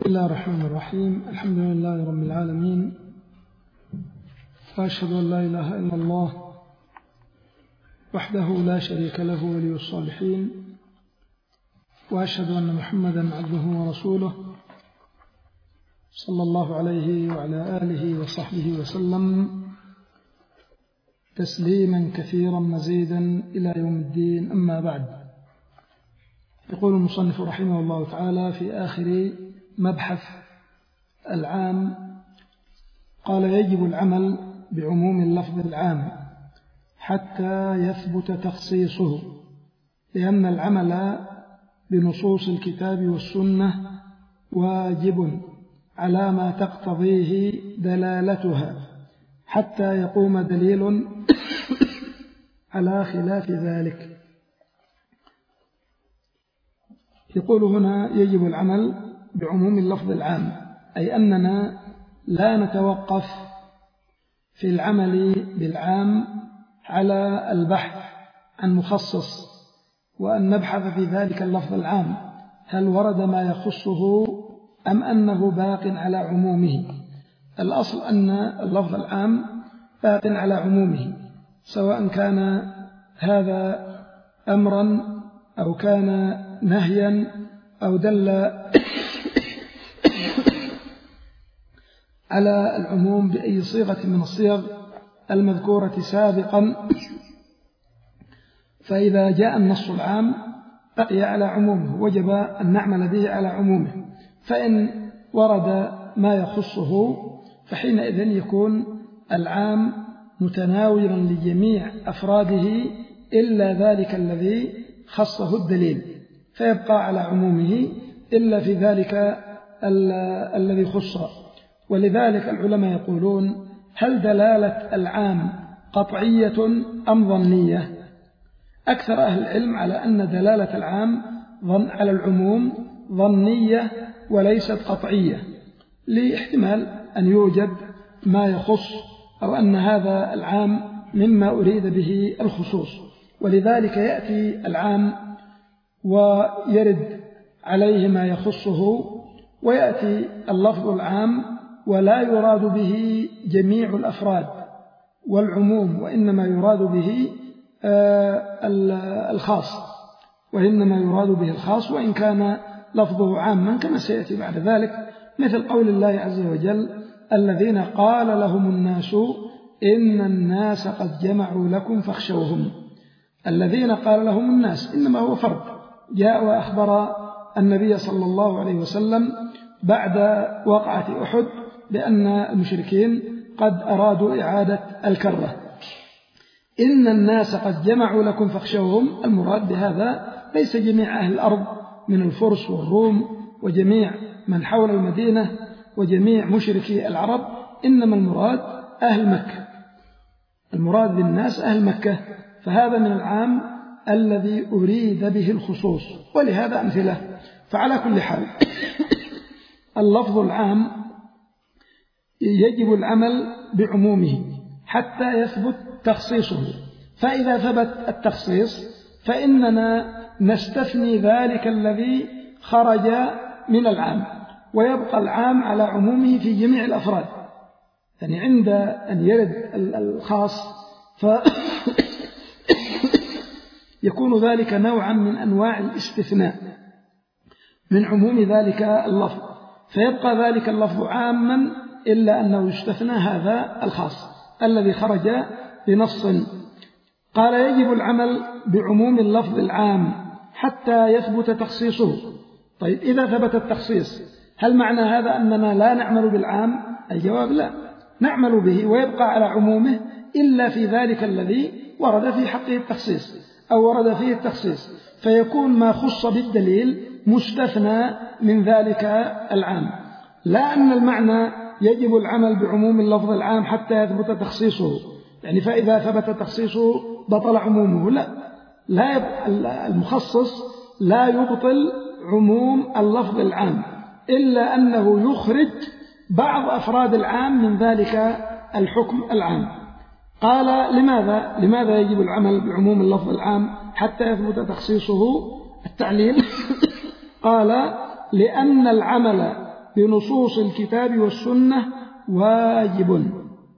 بسم الله الرحمن الرحيم. الحمد لله رب العالمين، وأشهد أن لا إله إلا الله وحده لا شريك له ولي الصالحين، وأشهد أن محمدا عبده ورسوله صلى الله عليه وعلى آله وصحبه وسلم تسليما كثيرا مزيدا إلى يوم الدين. أما بعد، يقول المصنف رحمه الله تعالى في آخر مبحث العام: قال: يجب العمل بعموم اللفظ العام حتى يثبت تخصيصه، لأن العمل بنصوص الكتاب والسنة واجب على ما تقتضيه دلالتها حتى يقوم دليل على خلاف ذلك. يقول هنا: يجب العمل بعموم اللفظ العام، أي أننا لا نتوقف في العمل بالعام على البحث عن مخصص، وأن نبحث في ذلك اللفظ العام هل ورد ما يخصه أم أنه باق على عمومه. الأصل أن اللفظ العام باق على عمومه، سواء كان هذا أمرا أو كان نهيا أو دل على العموم بأي صيغة من الصيغ المذكورة سابقا. فإذا جاء النص العام بقي على عمومه، وجب أن نعمل به على عمومه. فإن ورد ما يخصه فحينئذ يكون العام متناولا لجميع أفراده إلا ذلك الذي خصه الدليل، فيبقى على عمومه إلا في ذلك الذي خصه. ولذلك العلماء يقولون: هل دلالة العام قطعية أم ظنية؟ أكثر أهل العلم على أن دلالة العام على العموم ظنية وليست قطعية، لاحتمال أن يوجد ما يخص أو أن هذا العام مما أريد به الخصوص. ولذلك يأتي العام ويرد عليه ما يخصه، ويأتي اللفظ العام ولا يراد به جميع الأفراد والعموم، وإنما يراد به الخاص، وإن كان لفظه عاما كما سيأتي بعد ذلك، مثل قول الله عز وجل: الذين قال لهم الناس إن الناس قد جمعوا لكم فاخشوهم. الذين قال لهم الناس إنما هو فرد جاء وأخبر النبي صلى الله عليه وسلم بعد وقعة أحد بأن المشركين قد أرادوا إعادة الكرة. إن الناس قد جمعوا لكم فاخشوهم، المراد بهذا ليس جميع أهل الأرض من الفرس والروم وجميع من حول المدينة وجميع مشركي العرب، إنما المراد أهل مكة، المراد بالناس أهل مكة، فهذا من العام الذي أريد به الخصوص، ولهذا أمثلة. فعلى كل حال اللفظ العام يجب العمل بعمومه حتى يثبت تخصيصه، فإذا ثبت التخصيص فإننا نستثني ذلك الذي خرج من العام، ويبقى العام على عمومه في جميع الأفراد. يعني عند أن يرد الخاص يكون ذلك نوعا من أنواع الاستثناء من عموم ذلك اللفظ، فيبقى ذلك اللفظ عاما إلا أنه يستثنى هذا الخاص الذي خرج بنص. قال: يجب العمل بعموم اللفظ العام حتى يثبت تخصيصه. طيب، إذا ثبت التخصيص هل معنى هذا أننا لا نعمل بالعام؟ الجواب: لا، نعمل به ويبقى على عمومه إلا في ذلك الذي ورد في حقه التخصيص أو ورد فيه التخصيص، فيكون ما خص بالدليل مستثنى من ذلك العام. لا أن المعنى يجب العمل بعموم اللفظ العام حتى يثبت تخصيصه، يعني فإذا ثبت تخصيصه بطل عمومه. لا المخصص لا يبطل عموم اللفظ العام، إلا أنه يخرج بعض أفراد العام من ذلك الحكم العام. قال: لماذا يجب العمل بعموم اللفظ العام حتى يثبت تخصيصه؟ التعليل قال: لأن العمل بنصوص الكتاب والسنة واجب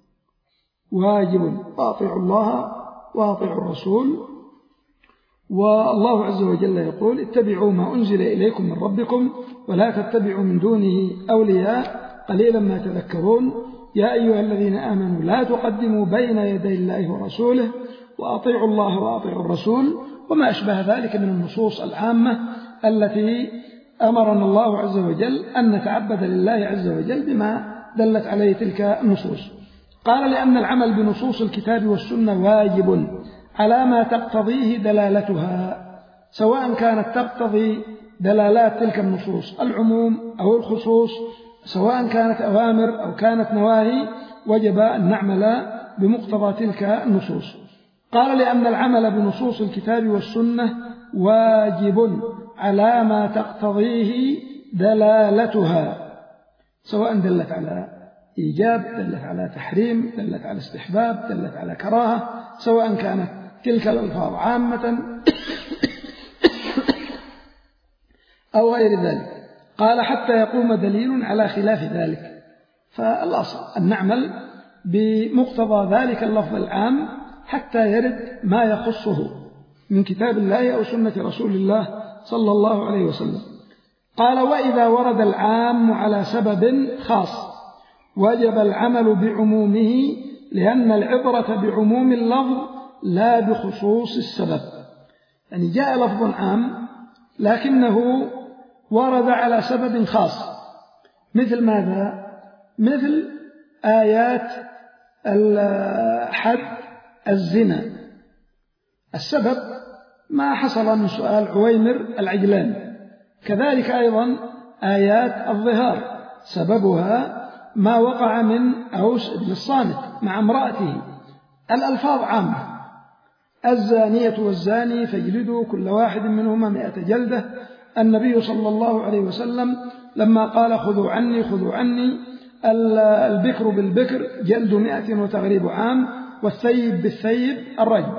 وأطيعوا الله وأطيعوا الرسول. والله عز وجل يقول اتبعوا ما أنزل إليكم من ربكم ولا تتبعوا من دونه أولياء قليلا ما تذكرون. يا أيها الذين آمنوا لا تقدموا بين يدي الله ورسوله وأطيعوا الله وأطيعوا الرسول، وما أشبه ذلك من النصوص العامة التي أمرنا الله عز وجل أن نتعبد لله عز وجل بما دلت عليه تلك النصوص. قال لأن العمل بنصوص الكتاب والسنة واجب على ما تقتضيه دلالتها، سواء كانت تقتضي دلالات تلك النصوص العموم أو الخصوص، سواء كانت أوامر أو كانت نواهي، وجب أن نعمل بمقتضى تلك النصوص. قال لأن العمل بنصوص الكتاب والسنة واجب على ما تقتضيه دلالتها، سواء دلت على إيجاب، دلت على تحريم، دلت على استحباب، دلت على كراهة، سواء كانت تلك الألفاظ عامة أو غير ذلك. قال حتى يقوم دليل على خلاف ذلك. فالأصل أن نعمل بمقتضى ذلك اللفظ العام حتى يرد ما يخصه من كتاب الله أو سنة رسول الله صلى الله عليه وسلم. قال وإذا ورد العام على سبب خاص وجب العمل بعمومه، لأن العبرة بعموم اللفظ لا بخصوص السبب. يعني جاء لفظ عام لكنه ورد على سبب خاص، مثل ماذا؟ مثل آيات حد الزنا. السبب ما حصل من سؤال عويمر العجلاني، كذلك أيضا آيات الظهار سببها ما وقع من أوس بن الصامت مع امرأته. الألفاظ عامة، الزانية والزاني فاجلدوا كل واحد منهما 100 جلدة. النبي صلى الله عليه وسلم لما قال خذوا عني خذوا عني، البكر بالبكر جلد 100 وتغريب عام، والثيب بالثيب الرجم.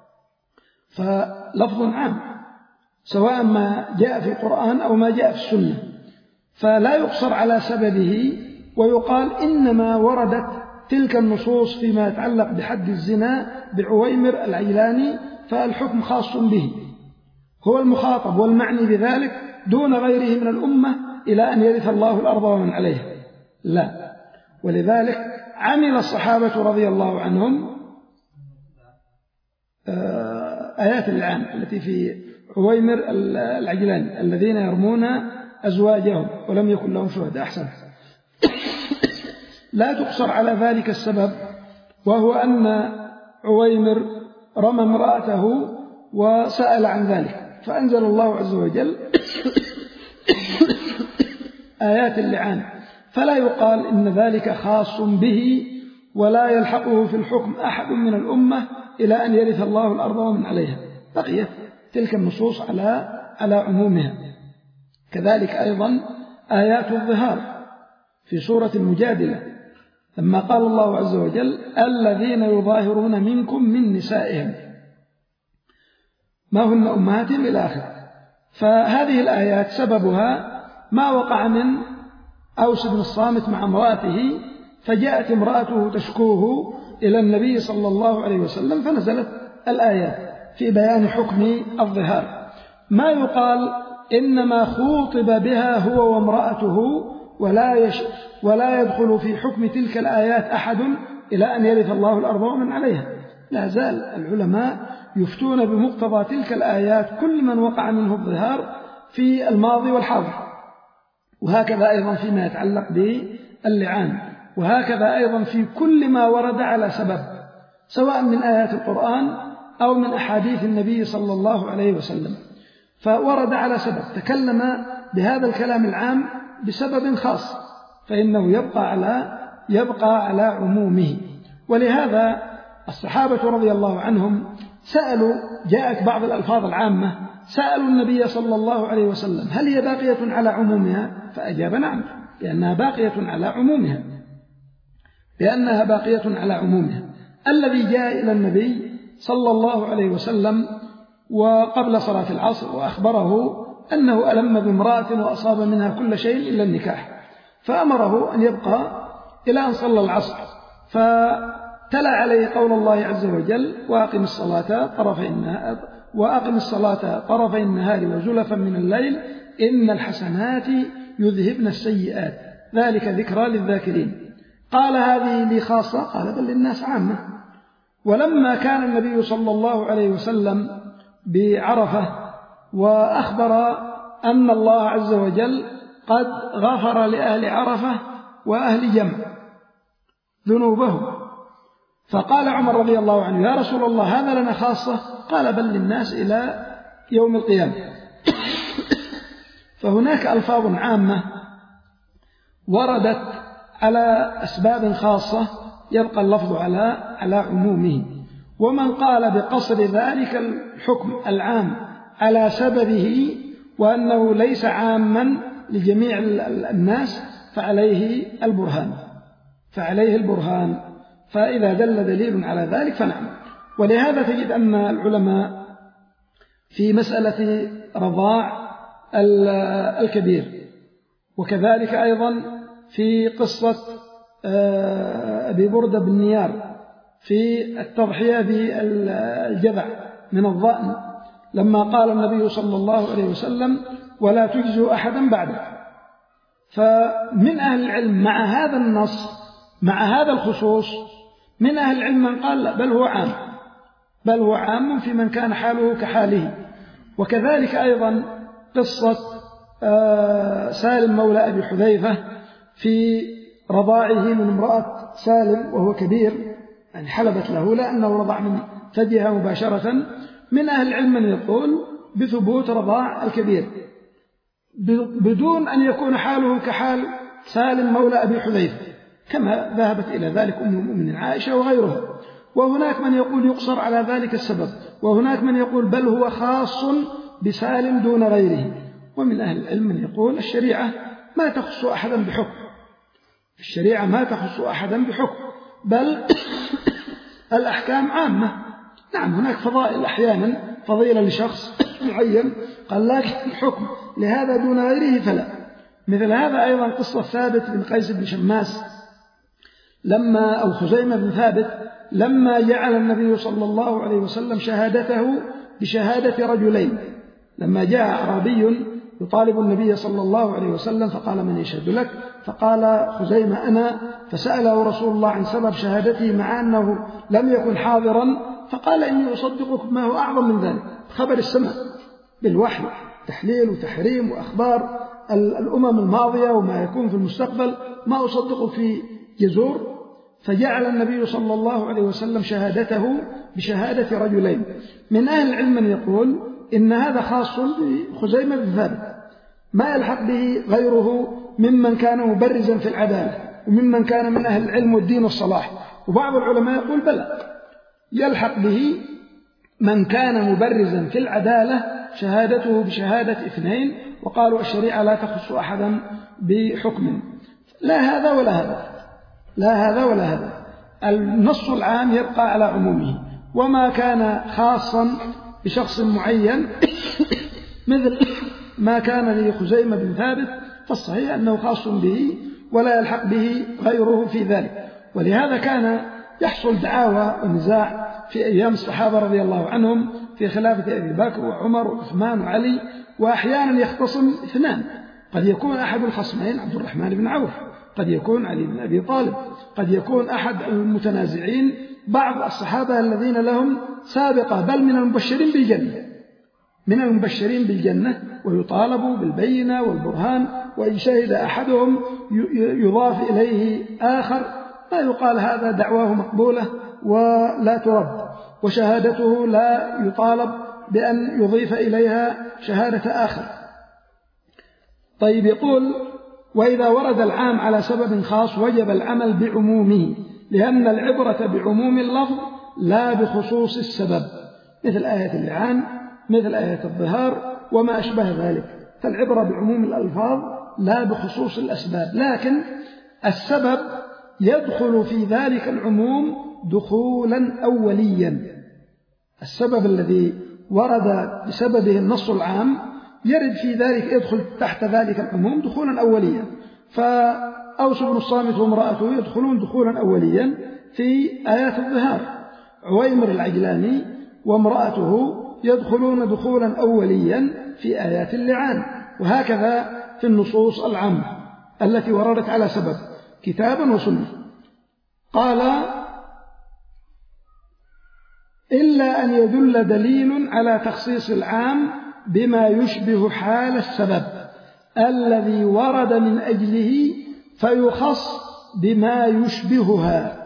فلفظ عام سواء ما جاء في القرآن أو ما جاء في السنة، فلا يقصر على سببه ويقال إنما وردت تلك النصوص فيما يتعلق بحد الزنا بعويمر العجلاني فالحكم خاص به، هو المخاطب والمعني بذلك دون غيره من الأمة إلى أن يرث الله الأرض ومن عليها. لا، ولذلك عمل الصحابة رضي الله عنهم آيات اللعان التي في عويمر العجلاني الذين يرمون أزواجهم ولم يكن لهم شهداء. أحسن. لا تقصر على ذلك السبب، وهو أن عويمر رمى امرأته وسأل عن ذلك، فأنزل الله عز وجل آيات اللعان، فلا يقال إن ذلك خاص به ولا يلحقه في الحكم أحد من الأمة إلى أن يرث الله الأرض ومن عليها، بقيت تلك النصوص على عمومها. كذلك أيضا آيات الظهار في سورة المجادلة لما قال الله عز وجل الذين يظاهرون منكم من نسائهم ما هن أمهاتهم إلى آخره. فهذه الآيات سببها ما وقع من أوس بن الصامت مع امرأته، فجاءت امرأته تشكوه إلى النبي صلى الله عليه وسلم، فنزلت الآيات في بيان حكم الظهار. ما يقال إنما خوطب بها هو وامرأته ولا يدخل في حكم تلك الآيات أحد إلى أن يرث الله الأرض ومن عليها. لا زال العلماء يفتون بمقتضى تلك الآيات كل من وقع منه الظهار في الماضي والحاضر، وهكذا أيضا فيما يتعلق باللعان، وهكذا أيضا في كل ما ورد على سبب، سواء من آيات القرآن أو من أحاديث النبي صلى الله عليه وسلم، فورد على سبب تكلم بهذا الكلام العام بسبب خاص، فإنه يبقى على عمومه. ولهذا الصحابة رضي الله عنهم سألوا، جاءت بعض الألفاظ العامة، سألوا النبي صلى الله عليه وسلم هل هي باقية على عمومها؟ فأجاب نعم، لأنها باقية على عمومها. الذي جاء إلى النبي صلى الله عليه وسلم وقبل صلاة العصر وأخبره أنه ألم بامرأة وأصاب منها كل شيء إلا النكاح، فأمره أن يبقى إلى أن صلى العصر، فتلا عليه قول الله عز وجل: وأقم الصلاة طرفي النهار وزلفا من الليل إن الحسنات يذهبن السيئات ذلك ذكرى للذاكرين. قال: هذه لي خاصة؟ قال: بل للناس عامة. ولما كان النبي صلى الله عليه وسلم بعرفة وأخبر أن الله عز وجل قد غفر لأهل عرفة وأهل جمع ذنوبهم، فقال عمر رضي الله عنه: يا رسول الله هذا لنا خاصة؟ قال: بل للناس إلى يوم القيامة. فهناك ألفاظ عامة وردت على أسباب خاصة يبقى اللفظ على عمومه. ومن قال بقصر ذلك الحكم العام على سببه وأنه ليس عاما لجميع الناس فعليه البرهان. فإذا دل دليل على ذلك فنعم. ولهذا تجد أن العلماء في مسألة رضاع الكبير، وكذلك أيضا في قصة أبي بردة بن نيار في التضحية بالجذع من الضأن، لما قال النبي صلى الله عليه وسلم: ولا تجزوا أحدا بعده. فمن أهل العلم مع هذا النص مع هذا الخصوص من أهل العلم من قال: لا، بل هو عام في من كان حاله كحاله. وكذلك أيضا قصة سالم مولى أبي حذيفة في رضاعه من امرأة سالم وهو كبير، يعني حلبت له لأنه رضع من ثديها مباشرة. من أهل العلم من يقول بثبوت رضاع الكبير بدون أن يكون حاله كحال سالم مولى أبي حذيفة، كما ذهبت إلى ذلك أم المؤمنين عائشة وغيرها. وهناك من يقول يقصر على ذلك السبب، وهناك من يقول بل هو خاص بسالم دون غيره. ومن أهل العلم من يقول الشريعة ما تخص أحدا بحكم، بل الأحكام عامة. نعم، هناك فضائل أحيانا فضيلة لشخص معين قال لكن الحكم لهذا دون غيره فلا. مثل هذا أيضا قصة ثابت بن قيس بن شماس أو خزيمة بن ثابت لما جعل النبي صلى الله عليه وسلم شهادته بشهادة رجلين، لما جاء أعرابي يطالب النبي صلى الله عليه وسلم فقال: من يشهد لك؟ فقال خزيمة: أنا. فسأله رسول الله عن سبب شهادته مع أنه لم يكن حاضرا، فقال: إني أصدقك ما هو أعظم من ذلك، خبر السماء بالوحي، تحليل وتحريم وأخبار الأمم الماضية وما يكون في المستقبل، ما أصدقك في جزور. فجعل النبي صلى الله عليه وسلم شهادته بشهادة رجلين. من أهل العلم من يقول إن هذا خاص بخزيمة بن ثابت، ما يلحق به غيره ممن كان مبرزا في العدالة وممن كان من أهل العلم والدين والصلاح. وبعض العلماء يقول بلى، يلحق به من كان مبرزا في العدالة شهادته بشهادة اثنين، وقالوا الشريعة لا تخص أحدا بحكم. لا هذا ولا هذا. النص العام يبقى على عمومه، وما كان خاصا بشخص معين مثل ما كان لخزيمة بن ثابت فالصحيح أنه خاص به ولا يلحق به غيره في ذلك. ولهذا كان يحصل دعاوى ونزاع في أيام الصحابة رضي الله عنهم في خلافة أبي بكر وعمر وعثمان وعلي، وأحيانا يختصم اثنان، قد يكون أحد الخصمين عبد الرحمن بن عوف، قد يكون علي بن أبي طالب، قد يكون أحد المتنازعين بعض الصحابة الذين لهم سابقة بل من المبشرين بالجنة ويطالب بالبينة والبرهان، وإن شهد أحدهم يضاف إليه آخر، لا يقال هذا دعواه مقبولة ولا ترد، وشهادته لا يطالب بأن يضيف إليها شهادة آخر. طيب، يقول: وإذا ورد العام على سبب خاص وجب العمل بعمومه، لأن العبرة بعموم اللفظ لا بخصوص السبب، مثل آية اللعان، مثل آية الظهار وما أشبه ذلك. فالعبرة بعموم الألفاظ لا بخصوص الأسباب، لكن السبب يدخل في ذلك العموم دخولا أوليا. السبب الذي ورد بسببه النص العام يرد في ذلك، يدخل تحت ذلك العموم دخولا أوليا. فأوس بن الصامت وامرأته يدخلون دخولا أوليا في آيات الظهار، عويمر العجلاني وامرأته يدخلون دخولا أوليا في آيات اللعان، وهكذا في النصوص العامة التي وردت على سبب كتابا وسنة. قال: إلا أن يدل دليل على تخصيص العام بما يشبه حال السبب الذي ورد من أجله فيخص بما يشبهها.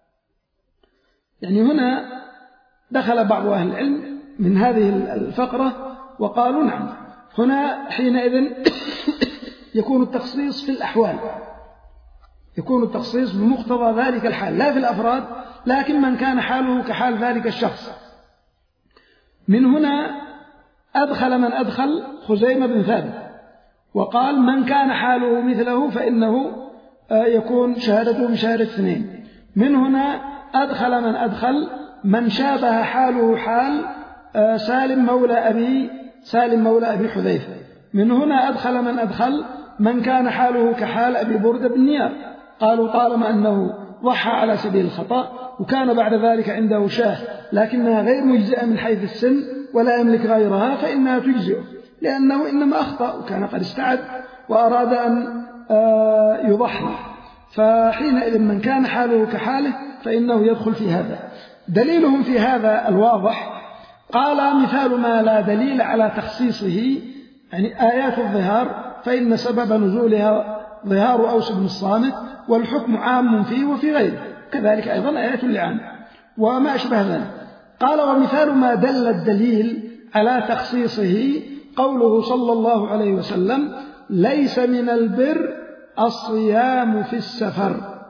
يعني هنا دخل بعض أهل العلم من هذه الفقرة وقالوا: نعم، هنا حينئذ يكون التخصيص في الأحوال، يكون التخصيص بمقتضى ذلك الحال لا في الأفراد، لكن من كان حاله كحال ذلك الشخص. من هنا أدخل من أدخل خزيمة بن ثابت وقال: من كان حاله مثله فإنه يكون شهادته بشهادة اثنين. من هنا أدخل من أدخل من شابه حاله حال سالم مولى أبي حذيفة. من هنا أدخل من أدخل من كان حاله كحال أبي بردة بن نيار، قالوا طالما أنه ضحى على سبيل الخطأ وكان بعد ذلك عنده شاة لكنها غير مجزئة من حيث السن ولا يملك غيرها فإنها تجزئه، لأنه إنما أخطأ وكان قد استعد وأراد أن يضحي، فحينئذ من كان حاله كحاله فإنه يدخل في هذا. دليلهم في هذا الواضح، قال: مثال ما لا دليل على تخصيصه، يعني آيات الظهار فإن سبب نزولها ظهار أوس بن الصامت والحكم عام فيه وفي غيره، كذلك أيضا آيات اللعان وما أشبه ذلك. قال: ومثال ما دل الدليل على تخصيصه قوله صلى الله عليه وسلم: ليس من البر الصيام في السفر.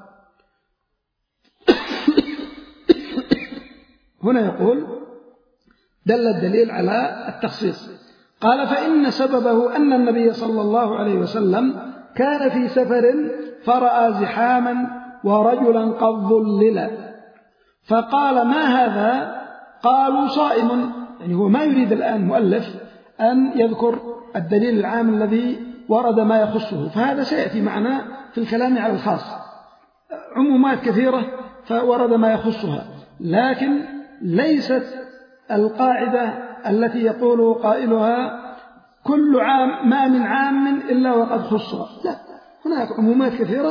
هنا يقول دل الدليل على التخصيص. قال: فإن سببه أن النبي صلى الله عليه وسلم كان في سفر فرأى زحاما ورجلا قد ظلل فقال: ما هذا؟ قالوا: صائم. يعني هو ما يريد الآن مؤلف أن يذكر الدليل العام الذي ورد ما يخصه، فهذا سيأتي معنا في الكلام على الخاص، عمومات كثيرة فورد ما يخصها، لكن ليست القاعدة التي يقول قائلها كل عام ما من عام إلا وقد خص، لا، هناك عمومات كثيرة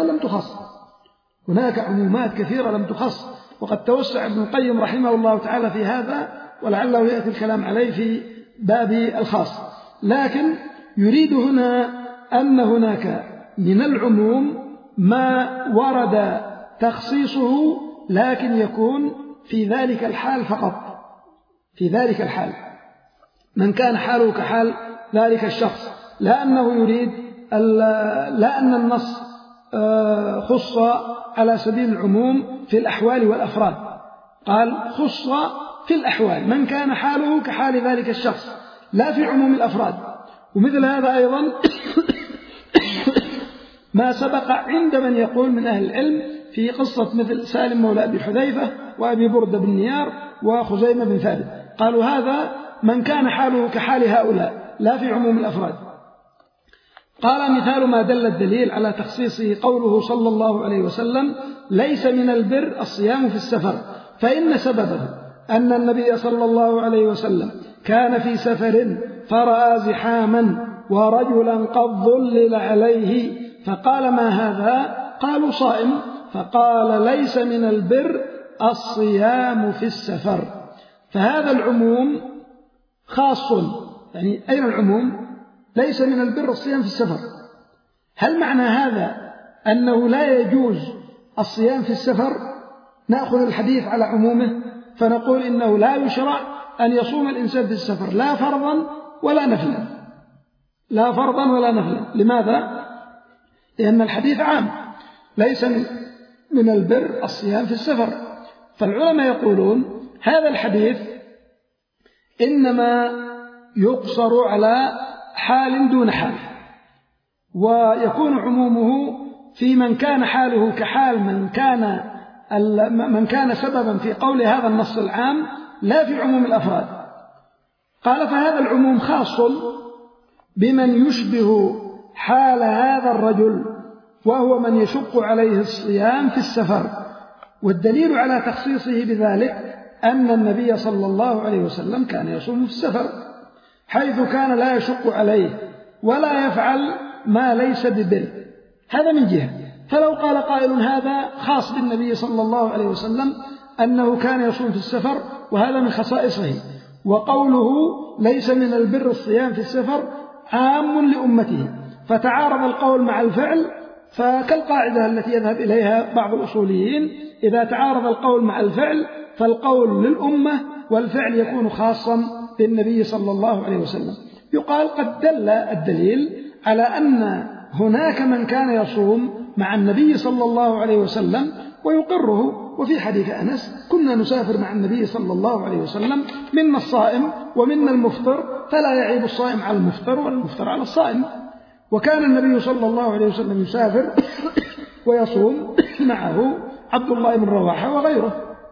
لم تخص، وقد توسع ابن القيم رحمه الله تعالى في هذا ولعله يأتي الكلام عليه في باب الخاص، لكن يريد هنا أن هناك من العموم ما ورد تخصيصه لكن يكون في ذلك الحال فقط، في ذلك الحال من كان حاله كحال ذلك الشخص، لا أنه يريد لا أن النص خص على سبيل العموم في الأحوال والأفراد، قال خص في الأحوال من كان حاله كحال ذلك الشخص لا في عموم الأفراد. ومثل هذا أيضا ما سبق عند من يقول من أهل العلم في قصة مثل سالم مولى أبي حذيفة وأبي بردة بن نيار وخزيمة بن ثابت، قالوا هذا من كان حاله كحال هؤلاء لا في عموم الأفراد. قال: مثال ما دل الدليل على تخصيصه قوله صلى الله عليه وسلم: ليس من البر الصيام في السفر، فإن سببه أن النبي صلى الله عليه وسلم كان في سفر فرأى زحاما ورجلا قد ظلل عليه فقال: ما هذا؟ قالوا: صائم. فقال: ليس من البر الصيام في السفر. فهذا العموم خاص، يعني أين العموم؟ ليس من البر الصيام في السفر. هل معنى هذا أنه لا يجوز الصيام في السفر؟ نأخذ الحديث على عمومه فنقول إنه لا يشرع أن يصوم الإنسان في السفر لا فرضا ولا نفلا، لا فرضا ولا نفلا. لماذا؟ لأن الحديث عام، ليس من البر الصيام في السفر. فالعلماء يقولون هذا الحديث إنما يقصر على حال دون حال، ويكون عمومه في من كان حاله كحال من كان سببا في قول هذا النص العام لا في عموم الأفراد. قال: فهذا العموم خاص بمن يشبه حال هذا الرجل وهو من يشق عليه الصيام في السفر. والدليل على تخصيصه بذلك أن النبي صلى الله عليه وسلم كان يصوم في السفر، حيث كان لا يشق عليه ولا يفعل ما ليس ببر. هذا من جهة. فلو قال قائل هذا خاص بالنبي صلى الله عليه وسلم أنه كان يصوم في السفر وهذا من خصائصه، وقوله ليس من البر الصيام في السفر عام لأمته، فتعارض القول مع الفعل، فكالقاعدة التي يذهب إليها بعض الأصوليين: إذا تعارض القول مع الفعل فالقول للأمة والفعل يكون خاصا بالنبي صلى الله عليه وسلم. يقال قد دل الدليل على أن هناك من كان يصوم مع النبي صلى الله عليه وسلم ويقره، وفي حديث أنس: كنا نسافر مع النبي صلى الله عليه وسلم، منا الصائم ومنا المفطر، فلا يعيب الصائم على المفطر والمفطر على الصائم. وكان النبي صلى الله عليه وسلم يسافر ويصوم معه عبد الله بن رواحة وغيره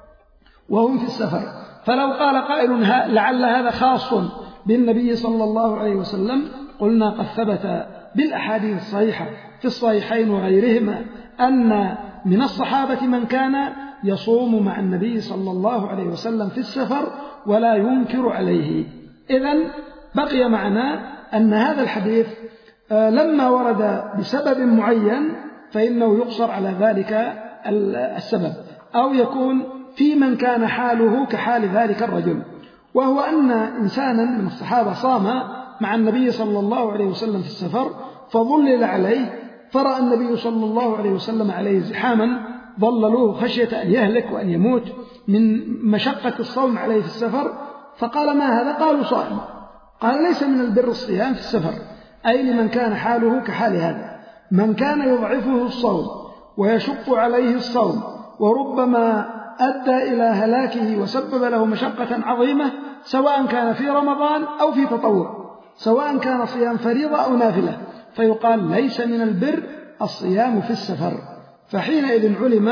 وهم في السفر. فلو قال قائل لعل هذا خاص بالنبي صلى الله عليه وسلم، قلنا قد ثبت بالأحاديث الصحيحة في الصحيحين وغيرهما أن من الصحابة من كان يصوم مع النبي صلى الله عليه وسلم في السفر ولا ينكر عليه. إذن بقي معنا أن هذا الحديث لما ورد بسبب معين فإنه يقصر على ذلك السبب، أو يكون في من كان حاله كحال ذلك الرجل، وهو أن إنسانا من الصحابة صام مع النبي صلى الله عليه وسلم في السفر فظلل عليه، فرأى النبي صلى الله عليه وسلم عليه زحاما ظللوه خشية أن يهلك وأن يموت من مشقة الصوم عليه في السفر، فقال: ما هذا؟ قالوا: صائم. قال: ليس من البر الصيام في السفر، أي لمن كان حاله كحال هذا، من كان يضعفه الصوم ويشق عليه الصوم وربما أدى إلى هلاكه وسبب له مشقة عظيمة، سواء كان في رمضان أو في تطوع، سواء كان صيام فريضة أو نافلة، فيقال ليس من البر الصيام في السفر. فحينئذ علم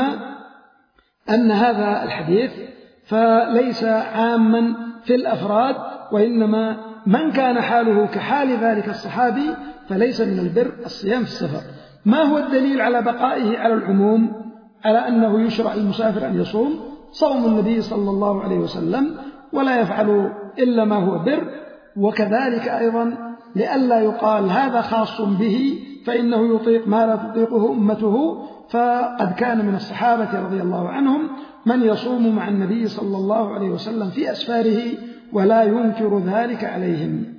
أن هذا الحديث فليس عاما في الأفراد، وإنما من كان حاله كحال ذلك الصحابي فليس من البر الصيام في السفر. ما هو الدليل على بقائه على العموم، على أنه يشرع المسافر أن يصوم؟ صوم النبي صلى الله عليه وسلم، ولا يفعل إلا ما هو بر. وكذلك أيضا لئلا يقال هذا خاص به فإنه يطيق ما لا تطيقه أمته، فقد كان من الصحابة رضي الله عنهم من يصوم مع النبي صلى الله عليه وسلم في أسفاره ولا ينكر ذلك عليهم.